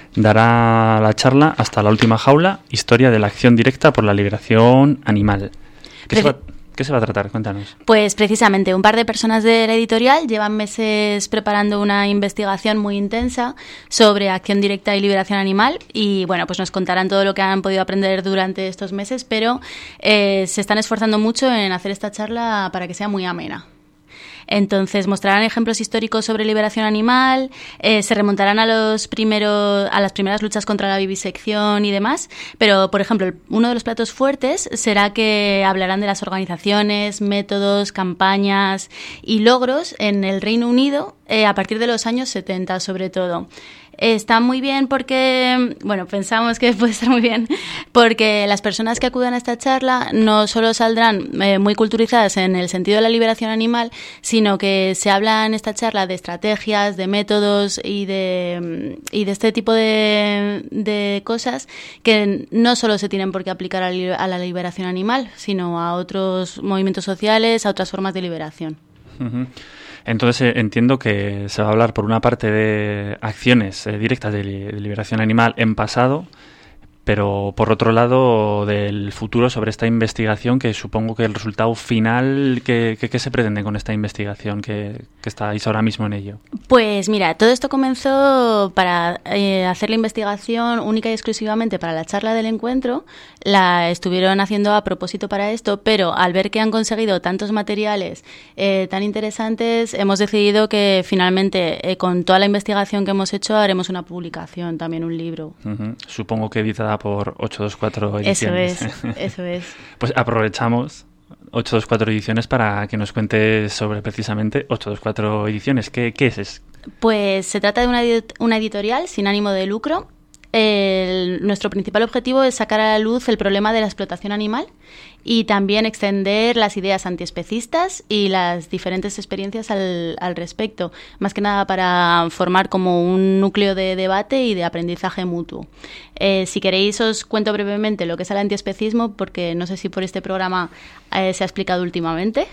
dará la charla Hasta la última jaula, historia de la acción directa por la liberación animal. ¿Qué, se va, ¿Qué se va a tratar? Cuéntanos. Pues precisamente un par de personas de la editorial llevan meses preparando una investigación muy intensa sobre acción directa y liberación animal y bueno, pues nos contarán todo lo que han podido aprender durante estos meses, pero eh, se están esforzando mucho en hacer esta charla para que sea muy amena. Entonces mostrarán ejemplos históricos sobre liberación animal, eh, se remontarán a los primeros, a las primeras luchas contra la vivisección y demás, pero por ejemplo uno de los platos fuertes será que hablarán de las organizaciones, métodos, campañas y logros en el Reino Unido eh, a partir de los años setenta sobre todo. Está muy bien porque, bueno, pensamos que puede estar muy bien, porque las personas que acudan a esta charla no solo saldrán eh, muy culturizadas en el sentido de la liberación animal, sino que se habla en esta charla de estrategias, de métodos y de, y de este tipo de, de cosas que no solo se tienen por qué aplicar a, a la liberación animal, sino a otros movimientos sociales, a otras formas de liberación. Uh-huh. Entonces eh, entiendo que se va a hablar por una parte de acciones eh, directas de, li- de liberación animal en pasado, pero por otro lado del futuro sobre esta investigación, que supongo que el resultado final, ¿qué, qué, qué se pretende con esta investigación que, que estáis ahora mismo en ello? Pues mira, todo esto comenzó para eh, hacer la investigación única y exclusivamente para la charla del encuentro. La estuvieron haciendo a propósito para esto, pero al ver que han conseguido tantos materiales eh, tan interesantes, hemos decidido que finalmente eh, con toda la investigación que hemos hecho haremos una publicación, también un libro. Uh-huh. Supongo que editada por ochocientos veinticuatro ediciones. Eso es, eso es. Pues aprovechamos ochocientos veinticuatro ediciones para que nos cuentes sobre precisamente ochocientos veinticuatro ediciones. ¿Qué, qué es eso? Pues se trata de una, una editorial sin ánimo de lucro. El, nuestro principal objetivo es sacar a la luz el problema de la explotación animal y también extender las ideas antiespecistas y las diferentes experiencias al, al respecto, más que nada para formar como un núcleo de debate y de aprendizaje mutuo. Eh, si queréis os cuento brevemente lo que es el antiespecismo, porque no sé si por este programa eh, se ha explicado últimamente.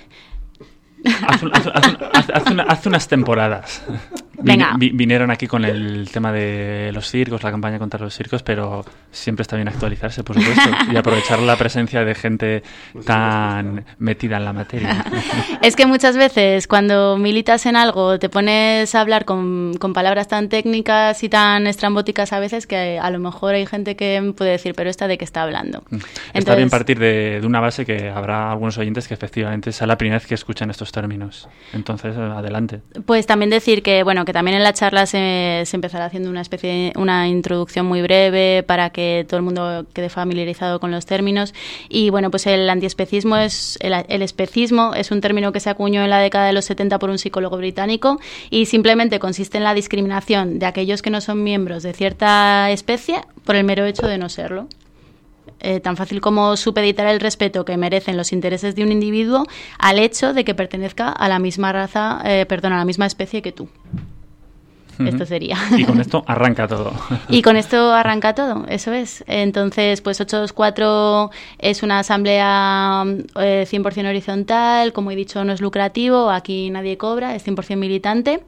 Hace, hace, hace, hace, una, hace unas temporadas Vin, vi, vinieron aquí con el tema de los circos, la campaña contra los circos, pero siempre está bien actualizarse, por supuesto, y aprovechar la presencia de gente tan metida en la materia. Es que muchas veces cuando militas en algo te pones a hablar con, con palabras tan técnicas y tan estrambóticas a veces que a lo mejor hay gente que puede decir, pero ¿esta de qué está hablando? Entonces, está bien partir de, de una base que habrá algunos oyentes que efectivamente sea la primera vez que escuchan estos términos. Entonces, adelante. Pues también decir que, bueno, que también en la charla se, se empezará haciendo una especie de, una introducción muy breve para que todo el mundo quede familiarizado con los términos. Y bueno, pues el antiespecismo es el, el especismo es un término que se acuñó en la década de los setenta por un psicólogo británico y simplemente consiste en la discriminación de aquellos que no son miembros de cierta especie por el mero hecho de no serlo. Eh, tan fácil como supeditar el respeto que merecen los intereses de un individuo al hecho de que pertenezca a la misma raza, eh, perdón, a la misma especie que tú. Uh-huh. Esto sería. Y con esto arranca todo. Y con esto arranca todo, eso es. Entonces, pues ochocientos veinticuatro es una asamblea eh, cien por ciento horizontal, como he dicho, no es lucrativo, aquí nadie cobra, es cien por ciento militante.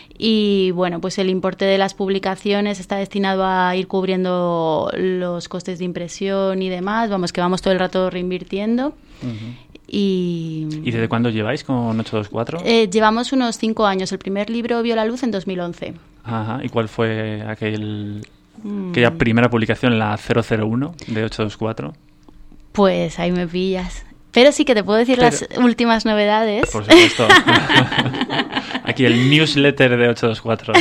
Y bueno, pues el importe de las publicaciones está destinado a ir cubriendo los costes de impresión y demás. Vamos, que vamos todo el rato reinvirtiendo. Uh-huh. Y, ¿Y desde cuándo lleváis con ochocientos veinticuatro? Eh, llevamos unos cinco años. El primer libro vio la luz en dos mil once. Ajá. ¿Y cuál fue aquel, mm. aquella primera publicación, la cero cero uno de ochocientos veinticuatro? Pues ahí me pillas. Pero sí que te puedo decir Pero, las últimas novedades. Por supuesto. Aquí el newsletter de ochocientos veinticuatro.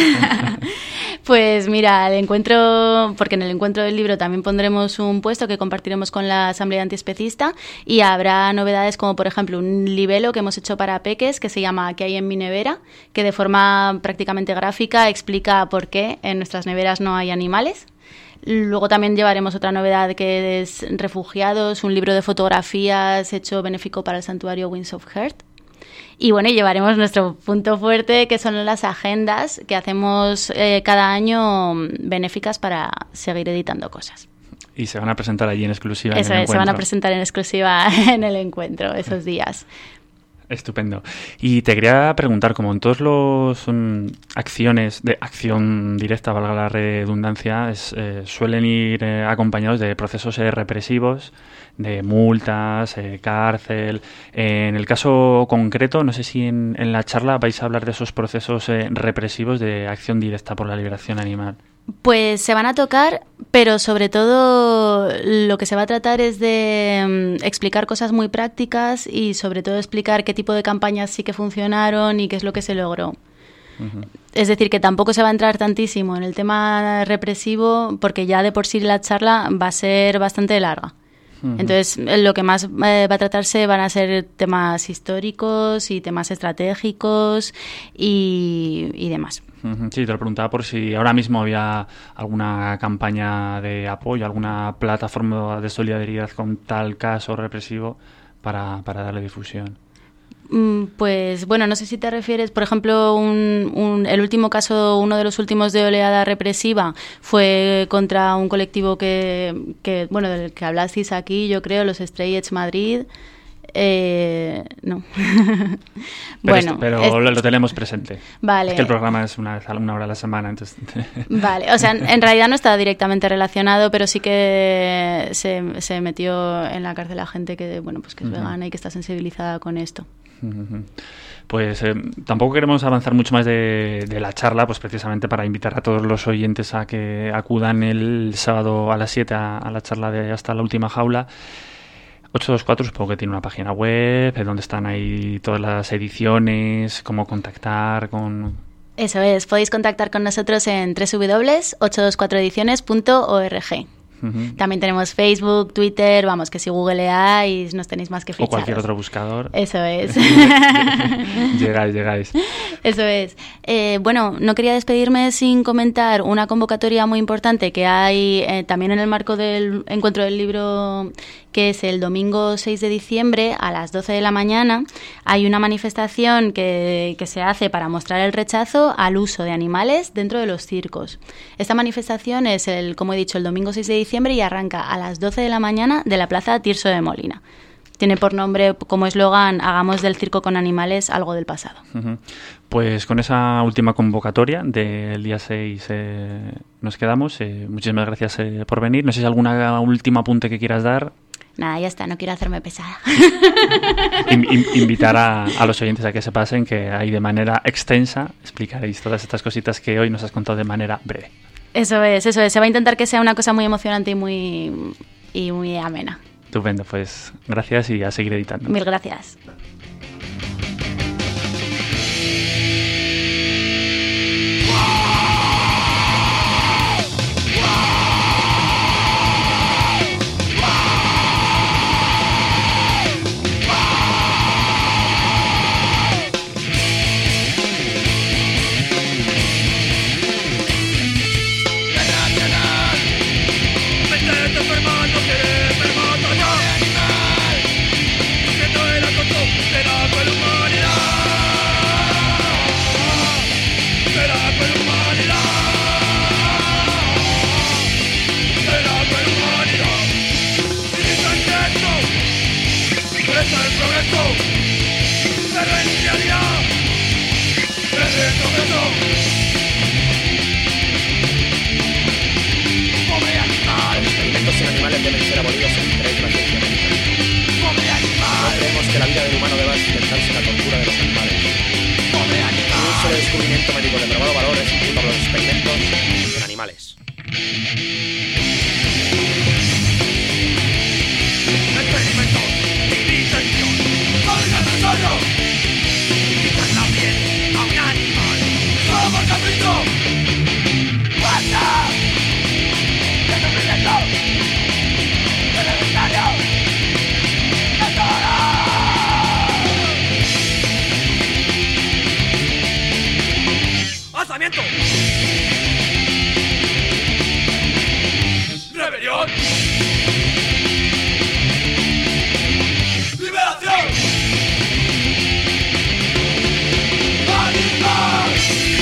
Pues mira, el encuentro, porque en el encuentro del libro también pondremos un puesto que compartiremos con la Asamblea Antiespecista y habrá novedades como, por ejemplo, un libelo que hemos hecho para peques que se llama ¿Qué hay en mi nevera?, que de forma prácticamente gráfica explica por qué en nuestras neveras no hay animales. Luego también llevaremos otra novedad que es Refugiados, un libro de fotografías hecho benéfico para el santuario Wings of Heart. Y bueno, llevaremos nuestro punto fuerte, que son las agendas que hacemos eh, cada año benéficas para seguir editando cosas. Y se van a presentar allí en exclusiva. Eso en el es, se van a presentar en exclusiva en el encuentro esos días. Estupendo. Y te quería preguntar, como en todos los um, acciones de acción directa, valga la redundancia, es, eh, suelen ir eh, acompañados de procesos eh, represivos, de multas, eh, cárcel. Eh, en el caso concreto, no sé si en, en la charla vais a hablar de esos procesos eh, represivos de acción directa por la liberación animal. Pues se van a tocar, pero sobre todo lo que se va a tratar es de um, explicar cosas muy prácticas y sobre todo explicar qué tipo de campañas sí que funcionaron y qué es lo que se logró. Uh-huh. Es decir, que tampoco se va a entrar tantísimo en el tema represivo porque ya de por sí la charla va a ser bastante larga. Uh-huh. Entonces, lo que más eh, va a tratarse van a ser temas históricos y temas estratégicos y, y demás. Sí, te lo preguntaba por si ahora mismo había alguna campaña de apoyo, alguna plataforma de solidaridad con tal caso represivo para, para darle difusión. Pues bueno, no sé si te refieres, por ejemplo, un, un, el último caso, uno de los últimos de oleada represiva fue contra un colectivo que, que bueno, del que hablasteis aquí, yo creo, los Stray Edge Madrid. Eh, no. Pero, bueno, esto, pero es, lo, lo tenemos presente. Vale. Es que el programa es una vez a una hora a la semana, entonces. Vale, o sea, en, en realidad no está directamente relacionado, pero sí que se, se metió en la cárcel a gente que, bueno, pues que es uh-huh. vegana y que está sensibilizada con esto. Uh-huh. Pues eh, tampoco queremos avanzar mucho más de, de la charla, pues precisamente para invitar a todos los oyentes a que acudan el sábado a las siete a, a la charla de Hasta la Última Jaula. ochocientos veinticuatro supongo que tiene una página web, donde están ahí todas las ediciones, cómo contactar con... Eso es, podéis contactar con nosotros en doble u doble u doble u punto ochocientos veinticuatro ediciones punto org. Uh-huh. También tenemos Facebook, Twitter, vamos, que si googleáis nos tenéis más que ficharos. O cualquier otro buscador. Eso es. llegáis, llegáis. Eso es. Eh, bueno, no quería despedirme sin comentar una convocatoria muy importante que hay eh, también en el marco del Encuentro del Libro, que es el domingo seis de diciembre a las doce de la mañana. Hay una manifestación que, que se hace para mostrar el rechazo al uso de animales dentro de los circos. Esta manifestación es, el, como he dicho, el domingo seis de diciembre y arranca a las doce de la mañana de la Plaza Tirso de Molina. Tiene por nombre, como eslogan, hagamos del circo con animales algo del pasado. Uh-huh. Pues con esa última convocatoria del día seis eh, nos quedamos. Eh, muchísimas gracias eh, por venir. No sé si alguna última apunte que quieras dar. Nada, ya está, no quiero hacerme pesada. In, in, invitar a, a los oyentes a que se pasen, que ahí de manera extensa explicaréis todas estas cositas que hoy nos has contado de manera breve. Eso es, eso es. Se va a intentar que sea una cosa muy emocionante y muy, y muy amena. Estupendo, pues gracias y a seguir editando. Mil gracias. Que la vida del humano deba sustentarse en la tortura de los animales. El uso de descubrimiento médico de probado valor es imputa por los experimentos en animales. Experimentos sin intención. ¡Salga de solo! Quitan la piel a un animal. ¡Somos capricho! ¡Basta! ¡De sufrimiento! ¡De necesario! ¡Lanzamiento! ¡Rebelión! ¡Liberación! ¡Animal!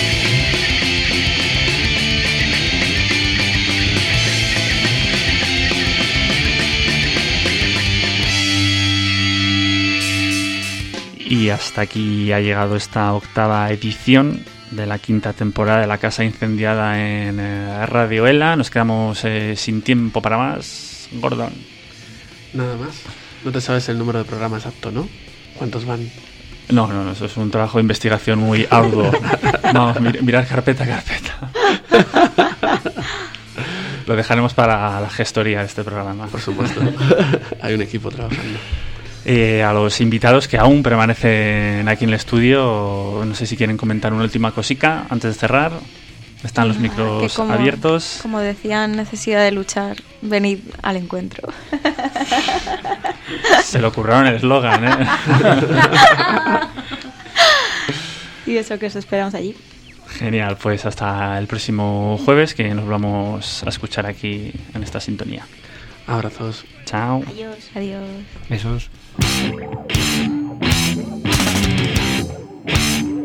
Y hasta aquí ha llegado esta octava edición de la quinta temporada de La Casa Incendiada en eh, Radio Ela. Nos quedamos eh, sin tiempo para más. Gordon. Nada más. No te sabes el número de programa exacto, ¿no? ¿Cuántos van? No, no, no, eso es un trabajo de investigación muy arduo. No, mir- mirar carpeta a carpeta. Lo dejaremos para la gestoría de este programa. Por supuesto. Hay un equipo trabajando. Eh, a los invitados que aún permanecen aquí en el estudio, no sé si quieren comentar una última cosica antes de cerrar. Están los micros que como, abiertos. Como decían, necesidad de luchar, venid al encuentro. Se le ocurrieron el eslogan, ¿eh? Y eso que os esperamos allí. Genial, pues hasta el próximo jueves, que nos vamos a escuchar aquí en esta sintonía. Abrazos. Chao. Adiós. Adiós. Besos.